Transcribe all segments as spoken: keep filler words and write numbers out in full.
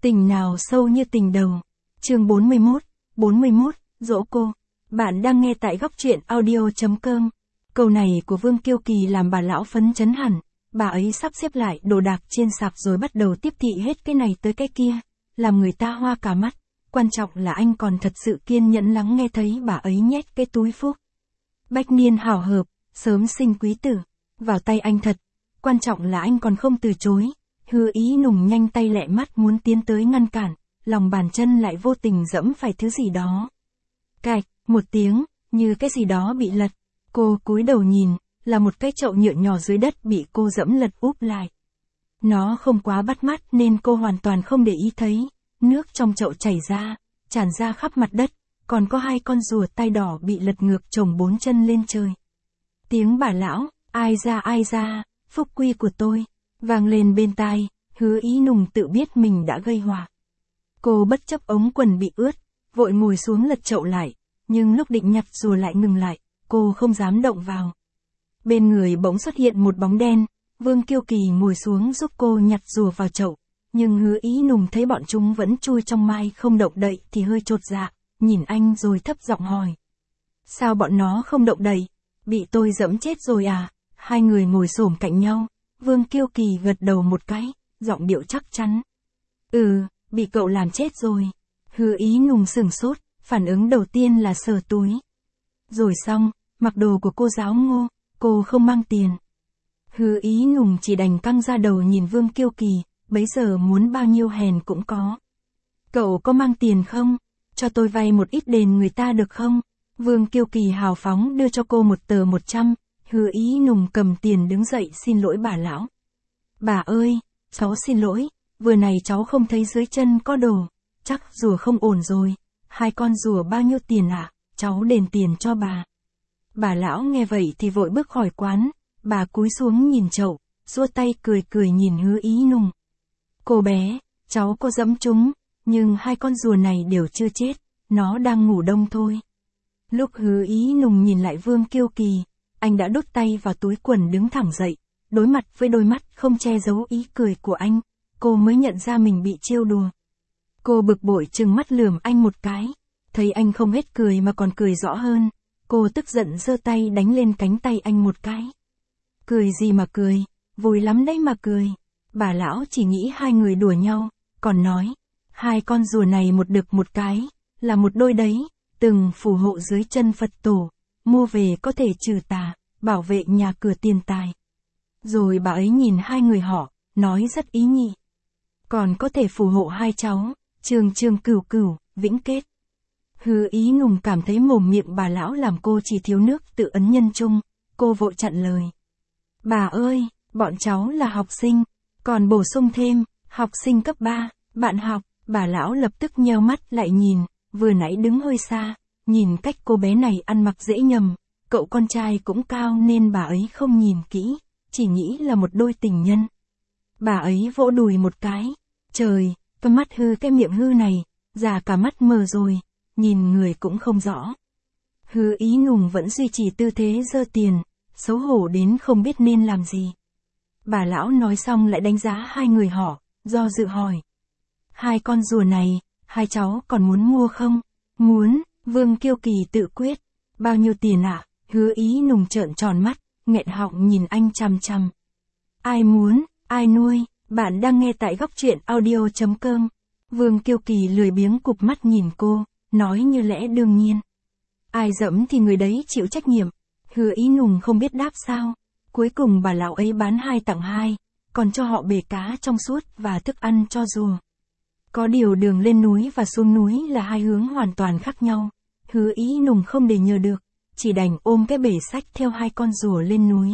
Tình nào sâu như tình đầu. Chương bốn mươi mốt, bốn mươi mốt, dỗ cô. Bạn đang nghe tại góc truyện audio.com. Câu này của Vương Kiêu Kỳ làm bà lão phấn chấn hẳn. Bà ấy sắp xếp lại đồ đạc trên sạp rồi bắt đầu tiếp thị hết cái này tới cái kia, làm người ta hoa cả mắt. Quan trọng là anh còn thật sự kiên nhẫn lắng nghe thấy bà ấy nhét cái túi phúc. Bách niên hảo hợp, sớm sinh quý tử, vào tay anh thật. Quan trọng là anh còn không từ chối. Hứa Ý Nùng nhanh tay lẹ mắt muốn tiến tới ngăn cản, lòng bàn chân lại vô tình dẫm phải thứ gì đó. Cạch, một tiếng, như cái gì đó bị lật. Cô cúi đầu nhìn, là một cái chậu nhựa nhỏ dưới đất bị cô dẫm lật úp lại. Nó không quá bắt mắt nên cô hoàn toàn không để ý thấy. Nước trong chậu chảy ra, tràn ra khắp mặt đất, còn có hai con rùa tai đỏ bị lật ngược chồng bốn chân lên trời. Tiếng bà lão, ai ra ai ra, phúc quy của tôi, vang lên bên tai. Hứa Ý Nùng tự biết mình đã gây họa. Cô bất chấp ống quần bị ướt, vội ngồi xuống lật chậu lại, nhưng lúc định nhặt rùa lại ngừng lại, cô không dám động vào. Bên người bỗng xuất hiện một bóng đen, Vương Kiêu Kỳ ngồi xuống giúp cô nhặt rùa vào chậu, nhưng Hứa Ý Nùng thấy bọn chúng vẫn chui trong mai không động đậy thì hơi chột dạ, nhìn anh rồi thấp giọng hỏi. Sao bọn nó không động đậy? Bị tôi dẫm chết rồi à? Hai người ngồi xổm cạnh nhau, Vương Kiêu Kỳ gật đầu một cái, giọng điệu chắc chắn. Ừ, bị cậu làm chết rồi. Hứa Ý Nùng sửng sốt, phản ứng đầu tiên là sờ túi. Rồi xong, mặc đồ của cô giáo Ngô, cô không mang tiền. Hứa Ý Nùng chỉ đành căng ra đầu nhìn Vương Kiêu Kỳ, bấy giờ muốn bao nhiêu hèn cũng có. Cậu có mang tiền không? Cho tôi vay một ít đền người ta được không? Vương Kiêu Kỳ hào phóng đưa cho cô một tờ một trăm, Hứa Ý Nùng cầm tiền đứng dậy xin lỗi bà lão. Bà ơi, cháu xin lỗi, vừa này cháu không thấy dưới chân có đồ, chắc rùa không ổn rồi. Hai con rùa bao nhiêu tiền ạ? À? Cháu đền tiền cho bà. Bà lão nghe vậy thì vội bước khỏi quán, bà cúi xuống nhìn chậu, giơ tay cười cười nhìn Hứa Ý Nùng. Cô bé, cháu có dẫm chúng, nhưng hai con rùa này đều chưa chết, nó đang ngủ đông thôi. Lúc Hứa Ý Nùng nhìn lại Vương Kiêu Kỳ, anh đã đút tay vào túi quần đứng thẳng dậy, đối mặt với đôi mắt không che giấu ý cười của anh, cô mới nhận ra mình bị trêu đùa. Cô bực bội trừng mắt lườm anh một cái, thấy anh không hết cười mà còn cười rõ hơn, cô tức giận giơ tay đánh lên cánh tay anh một cái. Cười gì mà cười, vui lắm đấy mà cười. Bà lão chỉ nghĩ hai người đùa nhau, còn nói, hai con rùa này một đực một cái, là một đôi đấy, từng phù hộ dưới chân Phật tổ, mua về có thể trừ tà, bảo vệ nhà cửa tiền tài. Rồi bà ấy nhìn hai người họ, nói rất ý nhị. Còn có thể phù hộ hai cháu, Trường Trường Cửu Cửu, vĩnh kết. Hứa Ý Nùng cảm thấy mồm miệng bà lão làm cô chỉ thiếu nước tự ấn nhân chung, cô vội chặn lời. Bà ơi, bọn cháu là học sinh, còn bổ sung thêm, học sinh cấp ba, bạn học. Bà lão lập tức nheo mắt lại nhìn, vừa nãy đứng hơi xa, nhìn cách cô bé này ăn mặc dễ nhầm, cậu con trai cũng cao nên bà ấy không nhìn kỹ, chỉ nghĩ là một đôi tình nhân. Bà ấy vỗ đùi một cái, trời, cái mắt hư cái miệng hư này, già cả mắt mờ rồi, nhìn người cũng không rõ. Hứa Ý Nùng vẫn duy trì tư thế giơ tiền, xấu hổ đến không biết nên làm gì. Bà lão nói xong lại đánh giá hai người họ, do dự hỏi. Hai con rùa này, hai cháu còn muốn mua không? Muốn, Vương Kiêu Kỳ tự quyết. Bao nhiêu tiền ạ? À? Hứa Ý Nùng trợn tròn mắt, nghẹn họng nhìn anh chằm chằm. Ai muốn, ai nuôi, bạn đang nghe tại góc truyện audio.com. Vương Kiêu Kỳ lười biếng cụp mắt nhìn cô, nói như lẽ đương nhiên. Ai dẫm thì người đấy chịu trách nhiệm. Hứa Ý Nùng không biết đáp sao. Cuối cùng bà lão ấy bán hai tặng hai, còn cho họ bể cá trong suốt và thức ăn cho rùa. Có điều đường lên núi và xuống núi là hai hướng hoàn toàn khác nhau. Hứa Ý Nùng không để nhờ được, chỉ đành ôm cái bể sách theo hai con rùa lên núi.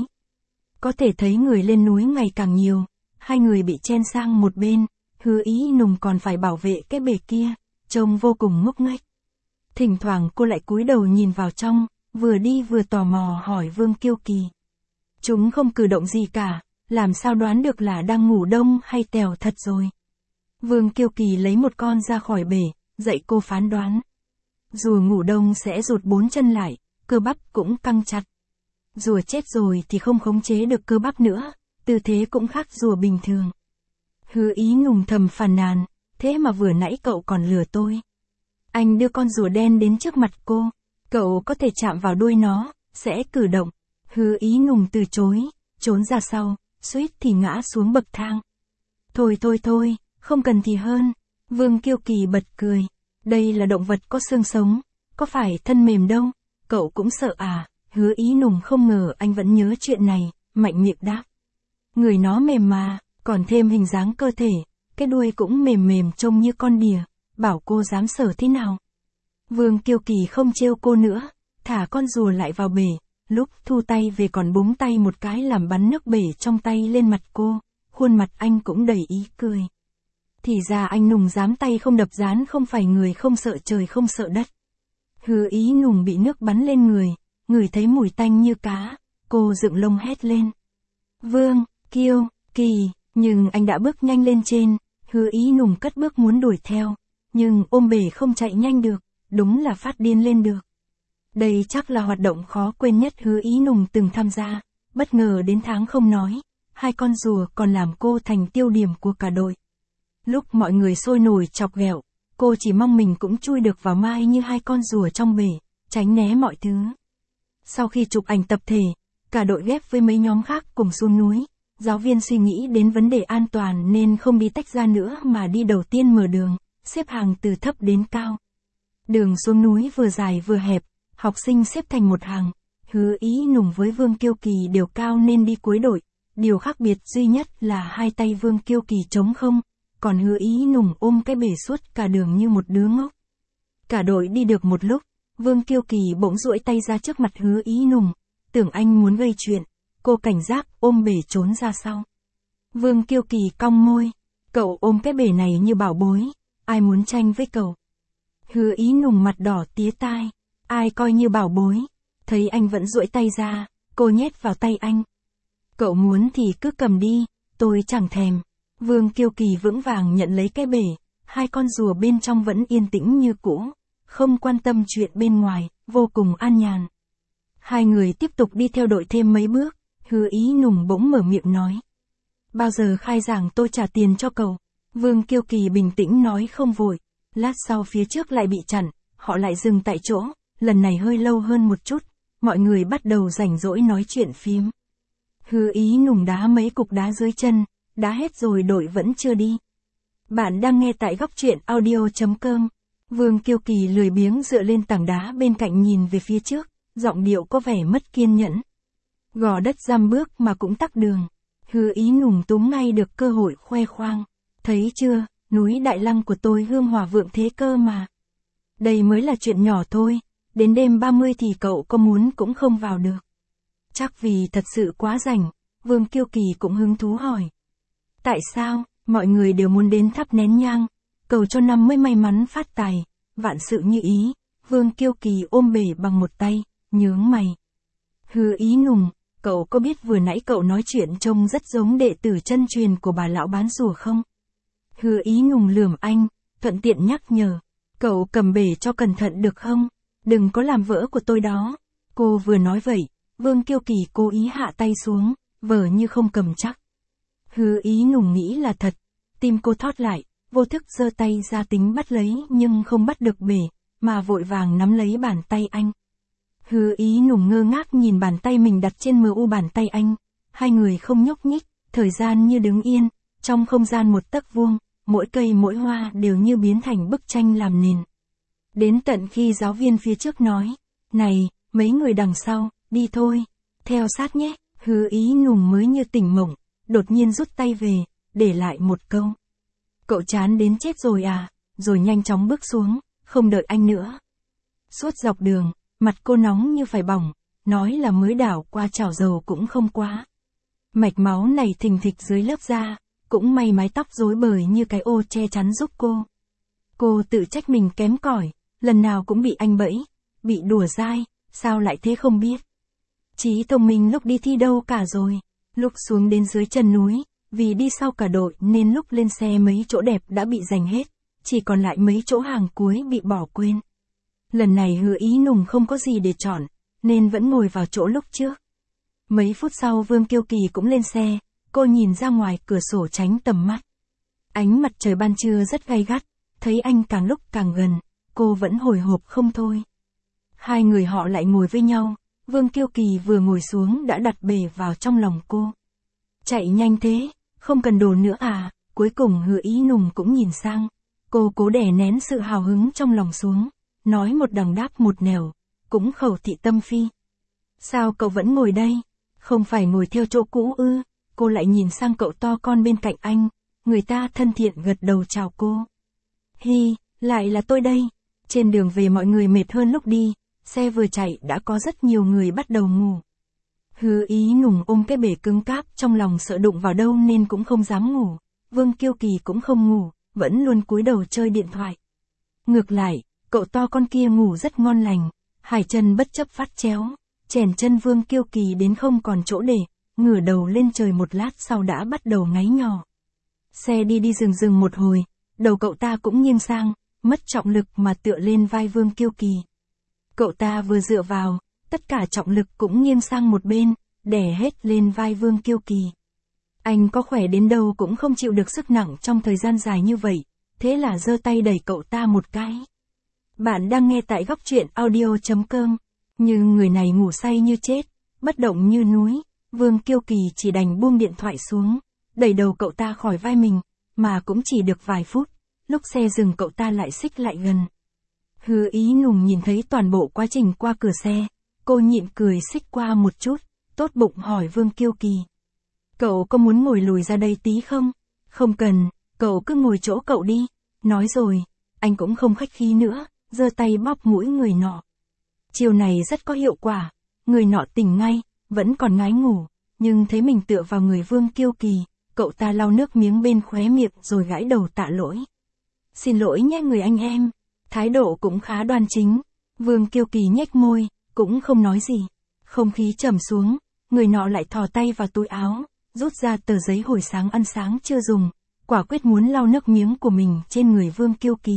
Có thể thấy người lên núi ngày càng nhiều, hai người bị chen sang một bên, Hứa Ý Nùng còn phải bảo vệ cái bể kia, trông vô cùng ngốc nghếch. Thỉnh thoảng cô lại cúi đầu nhìn vào trong, vừa đi vừa tò mò hỏi Vương Kiêu Kỳ. Chúng không cử động gì cả, làm sao đoán được là đang ngủ đông hay tèo thật rồi. Vương Kiêu Kỳ lấy một con ra khỏi bể, dạy cô phán đoán. Rùa ngủ đông sẽ rụt bốn chân lại, cơ bắp cũng căng chặt. Rùa chết rồi thì không khống chế được cơ bắp nữa, tư thế cũng khác rùa bình thường. Hứa Ý Nùng thầm phàn nàn, thế mà vừa nãy cậu còn lừa tôi. Anh đưa con rùa đen đến trước mặt cô, cậu có thể chạm vào đuôi nó, sẽ cử động. Hứa Ý Nùng từ chối, trốn ra sau, suýt thì ngã xuống bậc thang. Thôi thôi thôi, không cần thì hơn. Vương Kiêu Kỳ bật cười. Đây là động vật có xương sống, có phải thân mềm đâu, cậu cũng sợ à? Hứa Ý Nùng không ngờ anh vẫn nhớ chuyện này, mạnh miệng đáp. Người nó mềm mà, còn thêm hình dáng cơ thể, cái đuôi cũng mềm mềm trông như con đỉa, bảo cô dám sờ thế nào. Vương Kiêu Kỳ không trêu cô nữa, thả con rùa lại vào bể, lúc thu tay về còn búng tay một cái làm bắn nước bể trong tay lên mặt cô, khuôn mặt anh cũng đầy ý cười. Thì ra anh Nùng dám tay không đập dán không phải người không sợ trời không sợ đất. Hứa Ý Nùng bị nước bắn lên người, ngửi thấy mùi tanh như cá, cô dựng lông hét lên. Vương, Kiêu, Kỳ, nhưng anh đã bước nhanh lên trên, Hứa Ý Nùng cất bước muốn đuổi theo, nhưng ôm bể không chạy nhanh được, đúng là phát điên lên được. Đây chắc là hoạt động khó quên nhất Hứa Ý Nùng từng tham gia, bất ngờ đến tháng không nói, hai con rùa còn làm cô thành tiêu điểm của cả đội. Lúc mọi người sôi nổi chọc ghẹo, cô chỉ mong mình cũng chui được vào mai như hai con rùa trong bể, tránh né mọi thứ. Sau khi chụp ảnh tập thể, cả đội ghép với mấy nhóm khác cùng xuống núi, giáo viên suy nghĩ đến vấn đề an toàn nên không đi tách ra nữa mà đi đầu tiên mở đường, xếp hàng từ thấp đến cao. Đường xuống núi vừa dài vừa hẹp, học sinh xếp thành một hàng, Hứa Ý Nùng với Vương Kiêu Kỳ đều cao nên đi cuối đội, điều khác biệt duy nhất là hai tay Vương Kiêu Kỳ trống không, còn Hứa Ý Nùng ôm cái bể suốt cả đường như một đứa ngốc. Cả đội đi được một lúc, Vương Kiêu Kỳ bỗng duỗi tay ra trước mặt Hứa Ý Nùng, tưởng anh muốn gây chuyện, cô cảnh giác ôm bể trốn ra sau. Vương Kiêu Kỳ cong môi, cậu ôm cái bể này như bảo bối, ai muốn tranh với cậu? Hứa Ý Nùng mặt đỏ tía tai, ai coi như bảo bối, thấy anh vẫn duỗi tay ra, cô nhét vào tay anh. Cậu muốn thì cứ cầm đi, tôi chẳng thèm. Vương Kiêu Kỳ vững vàng nhận lấy cái bể, hai con rùa bên trong vẫn yên tĩnh như cũ, không quan tâm chuyện bên ngoài, vô cùng an nhàn. Hai người tiếp tục đi theo đội thêm mấy bước, Hứa Ý Nùng bỗng mở miệng nói. Bao giờ khai giảng tôi trả tiền cho cậu? Vương Kiêu Kỳ bình tĩnh nói không vội, lát sau phía trước lại bị chặn, họ lại dừng tại chỗ, lần này hơi lâu hơn một chút, mọi người bắt đầu rảnh rỗi nói chuyện phím. Hứa Ý Nùng đá mấy cục đá dưới chân, đá hết rồi đội vẫn chưa đi. Bạn đang nghe tại góc truyện audio chấm com. Vương Kiêu Kỳ lười biếng dựa lên tảng đá bên cạnh nhìn về phía trước, giọng điệu có vẻ mất kiên nhẫn. Gò đất giam bước mà cũng tắc đường. Hứa Ý Nùng túm ngay được cơ hội khoe khoang. Thấy chưa, núi Đại Lăng của tôi hương hỏa vượng thế cơ mà. Đây mới là chuyện nhỏ thôi, đến đêm ba mươi thì cậu có muốn cũng không vào được. Chắc vì thật sự quá rảnh, Vương Kiêu Kỳ cũng hứng thú hỏi. Tại sao, mọi người đều muốn đến thắp nén nhang, cầu cho năm mới may mắn phát tài, vạn sự như ý. Vương Kiêu Kỳ ôm bể bằng một tay, nhướng mày. Hứa Ý Nùng, cậu có biết vừa nãy cậu nói chuyện trông rất giống đệ tử chân truyền của bà lão bán rùa không? Hứa Ý Nùng lườm anh, thuận tiện nhắc nhở. Cậu cầm bể cho cẩn thận được không? Đừng có làm vỡ của tôi đó. Cô vừa nói vậy, Vương Kiêu Kỳ cố ý hạ tay xuống, vờ như không cầm chắc. Hứa Ý Nùng nghĩ là thật, tim cô thót lại, vô thức giơ tay ra tính bắt lấy nhưng không bắt được bể, mà vội vàng nắm lấy bàn tay anh. Hứa Ý Nùng ngơ ngác nhìn bàn tay mình đặt trên mờ u bàn tay anh, hai người không nhúc nhích, thời gian như đứng yên, trong không gian một tấc vuông, mỗi cây mỗi hoa đều như biến thành bức tranh làm nền. Đến tận khi giáo viên phía trước nói, này, mấy người đằng sau, đi thôi, theo sát nhé, Hứa Ý Nùng mới như tỉnh mộng, đột nhiên rút tay về, để lại một câu. Cậu chán đến chết rồi à, rồi nhanh chóng bước xuống, không đợi anh nữa. Suốt dọc đường, mặt cô nóng như phải bỏng, nói là mới đảo qua chảo dầu cũng không quá. Mạch máu này thình thịch dưới lớp da, cũng may mái tóc rối bời như cái ô che chắn giúp cô. Cô tự trách mình kém cỏi, lần nào cũng bị anh bẫy, bị đùa dai, sao lại thế không biết. Trí thông minh lúc đi thi đâu cả rồi, lúc xuống đến dưới chân núi, vì đi sau cả đội nên lúc lên xe mấy chỗ đẹp đã bị giành hết, chỉ còn lại mấy chỗ hàng cuối bị bỏ quên. Lần này Hứa Ý Nùng không có gì để chọn, nên vẫn ngồi vào chỗ lúc trước. Mấy phút sau Vương Kiêu Kỳ cũng lên xe, cô nhìn ra ngoài cửa sổ tránh tầm mắt. Ánh mặt trời ban trưa rất gay gắt, thấy anh càng lúc càng gần, cô vẫn hồi hộp không thôi. Hai người họ lại ngồi với nhau, Vương Kiêu Kỳ vừa ngồi xuống đã đặt bề vào trong lòng cô. Chạy nhanh thế, không cần đồ nữa à, cuối cùng Hứa Ý Nùng cũng nhìn sang. Cô cố đè nén sự hào hứng trong lòng xuống, nói một đằng đáp một nẻo, cũng khẩu thị tâm phi. Sao cậu vẫn ngồi đây? Không phải ngồi theo chỗ cũ ư? Cô lại nhìn sang cậu to con bên cạnh anh, người ta thân thiện gật đầu chào cô. Hi, lại là tôi đây. Trên đường về mọi người mệt hơn lúc đi, xe vừa chạy đã có rất nhiều người bắt đầu ngủ. Hứa Ý Nùng ôm cái bể cứng cáp trong lòng sợ đụng vào đâu nên cũng không dám ngủ. Vương Kiêu Kỳ cũng không ngủ, vẫn luôn cúi đầu chơi điện thoại. Ngược lại, cậu to con kia ngủ rất ngon lành, hai chân bất chấp phát chéo, chèn chân Vương Kiêu Kỳ đến không còn chỗ để, ngửa đầu lên trời một lát sau đã bắt đầu ngáy nhỏ. Xe đi đi dừng dừng một hồi, đầu cậu ta cũng nghiêng sang, mất trọng lực mà tựa lên vai Vương Kiêu Kỳ. Cậu ta vừa dựa vào, tất cả trọng lực cũng nghiêng sang một bên, đè hết lên vai Vương Kiêu Kỳ. Anh có khỏe đến đâu cũng không chịu được sức nặng trong thời gian dài như vậy, thế là giơ tay đẩy cậu ta một cái. Bạn đang nghe tại góc truyện audio chấm com, nhưng người này ngủ say như chết, bất động như núi, Vương Kiêu Kỳ chỉ đành buông điện thoại xuống, đẩy đầu cậu ta khỏi vai mình, mà cũng chỉ được vài phút, lúc xe dừng cậu ta lại xích lại gần. Hứa Ý Nùng nhìn thấy toàn bộ quá trình qua cửa xe, cô nhịn cười xích qua một chút, tốt bụng hỏi Vương Kiêu Kỳ. Cậu có muốn ngồi lùi ra đây tí không? Không cần, cậu cứ ngồi chỗ cậu đi. Nói rồi, anh cũng không khách khí nữa, giơ tay bóp mũi người nọ. Chiều này rất có hiệu quả, người nọ tỉnh ngay, vẫn còn ngái ngủ, nhưng thấy mình tựa vào người Vương Kiêu Kỳ, cậu ta lau nước miếng bên khóe miệng rồi gãi đầu tạ lỗi. Xin lỗi nhé người anh em, thái độ cũng khá đoan chính. Vương Kiêu Kỳ nhếch môi, cũng không nói gì. Không khí trầm xuống, người nọ lại thò tay vào túi áo, rút ra tờ giấy hồi sáng ăn sáng chưa dùng, quả quyết muốn lau nước miếng của mình trên người Vương Kiêu Kỳ.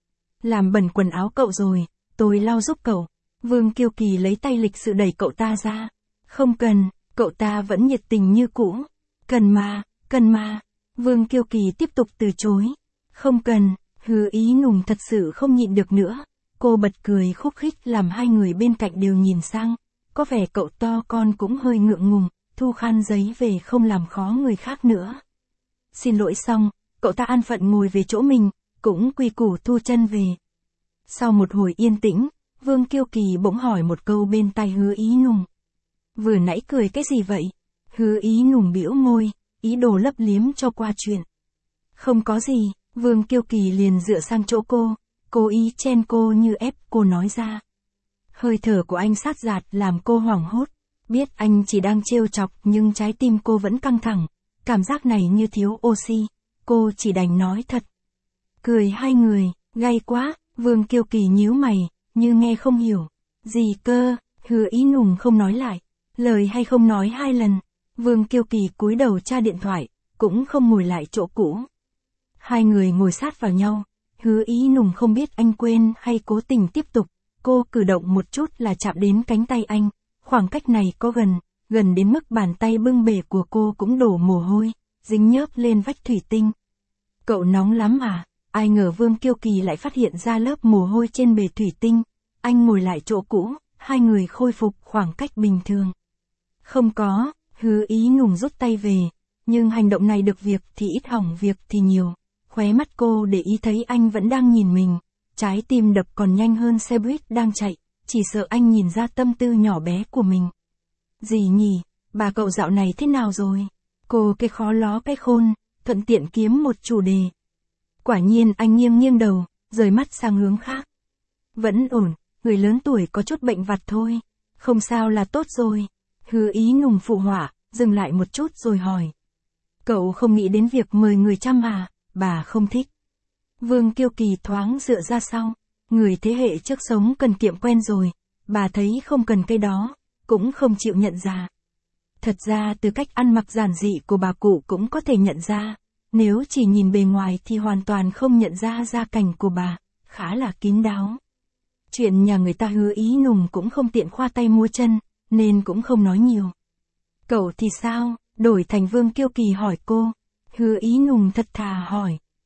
Làm bẩn quần áo cậu rồi, tôi lau giúp cậu. Vương Kiêu Kỳ lấy tay lịch sự đẩy cậu ta ra. Không cần, cậu ta vẫn nhiệt tình như cũ. Cần mà, cần mà. Vương Kiêu Kỳ tiếp tục từ chối. Không cần, Hứa Ý Nùng thật sự không nhịn được nữa. Cô bật cười khúc khích làm hai người bên cạnh đều nhìn sang. Có vẻ cậu to con cũng hơi ngượng ngùng, thu khăn giấy về không làm khó người khác nữa. Xin lỗi xong, cậu ta an phận ngồi về chỗ mình, cũng quy củ thu chân về. Sau một hồi yên tĩnh, Vương Kiêu Kỳ bỗng hỏi một câu bên tai Hứa Ý Nùng. Vừa nãy cười cái gì vậy? Hứa Ý Nùng bĩu môi, ý đồ lấp liếm cho qua chuyện. Không có gì, Vương Kiêu Kỳ liền dựa sang chỗ cô, cố ý chen cô như ép cô nói ra. Hơi thở của anh sát giạt làm cô hoảng hốt, biết anh chỉ đang trêu chọc nhưng trái tim cô vẫn căng thẳng, cảm giác này như thiếu oxy, cô chỉ đành nói thật. Cười hai người, gay quá, Vương Kiêu Kỳ nhíu mày, như nghe không hiểu. Gì cơ? Hứa Ý Nùng không nói lại, lời hay không nói hai lần. Vương Kiêu Kỳ cúi đầu tra điện thoại, cũng không ngồi lại chỗ cũ. Hai người ngồi sát vào nhau, Hứa Ý Nùng không biết anh quên hay cố tình tiếp tục, cô cử động một chút là chạm đến cánh tay anh, khoảng cách này có gần, gần đến mức bàn tay bưng bể của cô cũng đổ mồ hôi, dính nhớp lên vách thủy tinh. Cậu nóng lắm à? Ai ngờ Vương Kiêu Kỳ lại phát hiện ra lớp mồ hôi trên bể thủy tinh, anh ngồi lại chỗ cũ, hai người khôi phục khoảng cách bình thường. Không có, Hứa Ý Nùng rút tay về, nhưng hành động này được việc thì ít hỏng việc thì nhiều. Khóe mắt cô để ý thấy anh vẫn đang nhìn mình, trái tim đập còn nhanh hơn xe buýt đang chạy, chỉ sợ anh nhìn ra tâm tư nhỏ bé của mình. Gì nhỉ, bà cậu dạo này thế nào rồi? Cô cái khó ló cái khôn, thuận tiện kiếm một chủ đề. Quả nhiên anh nghiêng nghiêng đầu, rời mắt sang hướng khác. Vẫn ổn, người lớn tuổi có chút bệnh vặt thôi. Không sao là tốt rồi. Hứa Ý Nùng phụ họa, dừng lại một chút rồi hỏi. Cậu không nghĩ đến việc mời người chăm à, bà không thích. Vương Kiêu Kỳ thoáng dựa ra sau. Người thế hệ trước sống cần kiệm quen rồi, bà thấy không cần cái đó, cũng không chịu nhận ra. Thật ra từ cách ăn mặc giản dị của bà cụ cũng có thể nhận ra. Nếu chỉ nhìn bề ngoài thì hoàn toàn không nhận ra gia cảnh của bà, khá là kín đáo. Chuyện nhà người ta Hứa Ý Nùng cũng không tiện khoa tay múa chân, nên cũng không nói nhiều. Cậu thì sao? Đổi thành Vương Kiêu Kỳ hỏi cô. Hứa Ý Nùng thật thà hỏi,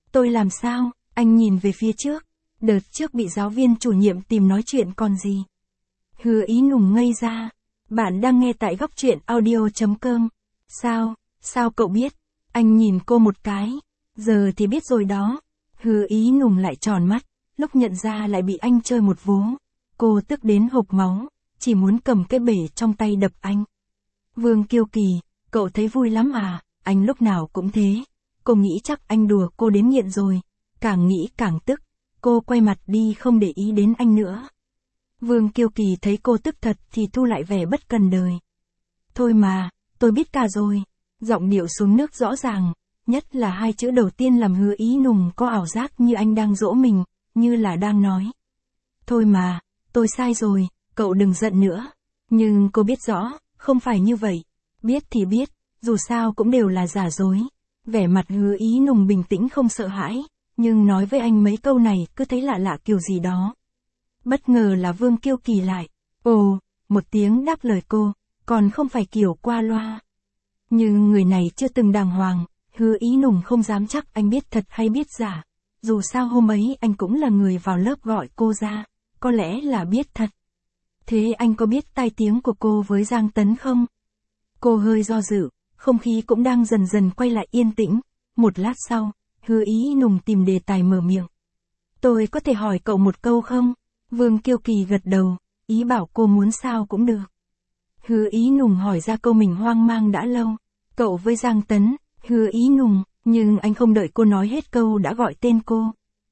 Tôi làm sao? Anh nhìn về phía trước. Đợt trước bị giáo viên chủ nhiệm tìm nói chuyện còn gì. Hứa Ý Nùng ngây ra. Bạn đang nghe tại góc truyện audio.com. Sao? Sao cậu biết? Anh nhìn cô một cái. Giờ thì biết rồi đó. Hứa Ý Nùng lại tròn mắt. Lúc nhận ra lại bị anh chơi một vố. Cô tức đến hộc máu. Chỉ muốn cầm cái bể trong tay đập anh. Vương Kiêu Kỳ, cậu thấy vui lắm à? Anh lúc nào cũng thế. Cô nghĩ chắc anh đùa cô đến nghiện rồi. Càng nghĩ càng tức. Cô quay mặt đi không để ý đến anh nữa. Vương Kiêu Kỳ thấy cô tức thật thì thu lại vẻ bất cần đời. Thôi mà, tôi biết cả rồi. Giọng điệu xuống nước rõ ràng. Nhất là hai chữ đầu tiên làm Hứa Ý Nùng có ảo giác như anh đang dỗ mình, như là đang nói. Thôi mà, tôi sai rồi, cậu đừng giận nữa. Nhưng cô biết rõ, không phải như vậy. Biết thì biết, dù sao cũng đều là giả dối. Vẻ mặt Hứa Ý Nùng bình tĩnh không sợ hãi, nhưng nói với anh mấy câu này cứ thấy lạ lạ kiểu gì đó. Bất ngờ là Vương Kiêu Kỳ lại. Ồ, một tiếng đáp lời cô, còn không phải kiểu qua loa. Nhưng người này chưa từng đàng hoàng, Hứa Ý Nùng không dám chắc anh biết thật hay biết giả. Dù sao hôm ấy anh cũng là người vào lớp gọi cô ra, có lẽ là biết thật. Thế anh có biết tai tiếng của cô với Giang Tấn không? Cô hơi do dự, không khí cũng đang dần dần quay lại yên tĩnh. Một lát sau, Hứa Ý Nùng tìm đề tài mở miệng. Tôi có thể hỏi cậu một câu không? Vương Kiêu Kỳ gật đầu, ý bảo cô muốn sao cũng được. Hứa Ý Nùng hỏi ra câu mình hoang mang đã lâu. Cậu với Giang Tấn, Hứa Ý Nùng, nhưng anh không đợi cô nói hết câu đã gọi tên cô.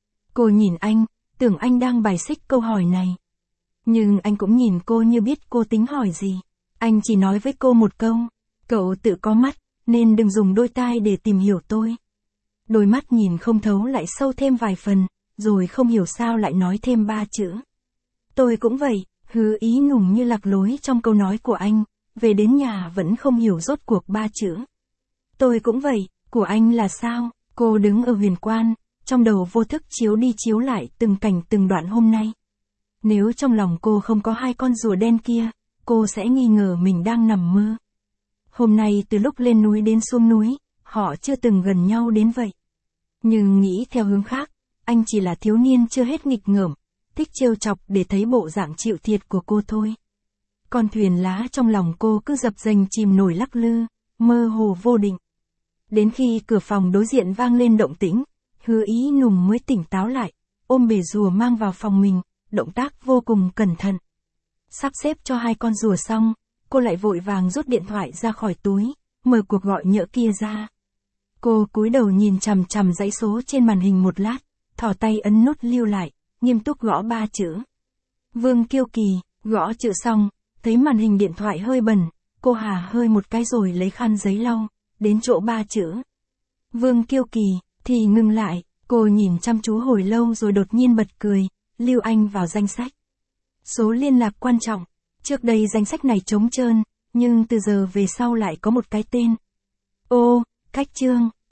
Cô nhìn anh, tưởng anh đang bài xích câu hỏi này. Nhưng anh cũng nhìn cô như biết cô tính hỏi gì. Anh chỉ nói với cô một câu, cậu tự có mắt, nên đừng dùng đôi tai để tìm hiểu tôi. Đôi mắt nhìn không thấu lại sâu thêm vài phần, rồi không hiểu sao lại nói thêm ba chữ. Tôi cũng vậy. Hứa Ý Nùng như lạc lối trong câu nói của anh, về đến nhà vẫn không hiểu rốt cuộc ba chữ. Tôi cũng vậy, của anh là sao? Cô đứng ở huyền quan, trong đầu vô thức chiếu đi chiếu lại từng cảnh từng đoạn hôm nay. Nếu trong lòng cô không có hai con rùa đen kia, cô sẽ nghi ngờ mình đang nằm mơ. Hôm nay từ lúc lên núi đến xuống núi, họ chưa từng gần nhau đến vậy. Nhưng nghĩ theo hướng khác, anh chỉ là thiếu niên chưa hết nghịch ngợm, thích trêu chọc để thấy bộ dạng chịu thiệt của cô thôi. Con thuyền lá trong lòng cô cứ dập dềnh chìm nổi lắc lư, mơ hồ vô định. Đến khi cửa phòng đối diện vang lên động tĩnh, Hứa Ý Nùng mới tỉnh táo lại, ôm bể rùa mang vào phòng mình, động tác vô cùng cẩn thận. Sắp xếp cho hai con rùa xong, cô lại vội vàng rút điện thoại ra khỏi túi, mở cuộc gọi nhỡ kia ra. Cô cúi đầu nhìn chằm chằm dãy số trên màn hình một lát, thò tay ấn nút lưu lại, nghiêm túc gõ ba chữ. Vương Kiêu Kỳ, gõ chữ xong, thấy màn hình điện thoại hơi bẩn, cô hà hơi một cái rồi lấy khăn giấy lau, đến chỗ ba chữ. Vương Kiêu Kỳ, thì ngừng lại, cô nhìn chăm chú hồi lâu rồi đột nhiên bật cười, lưu anh vào danh sách. Số liên lạc quan trọng, trước đây danh sách này trống trơn, nhưng từ giờ về sau lại có một cái tên. Ô, cách chương.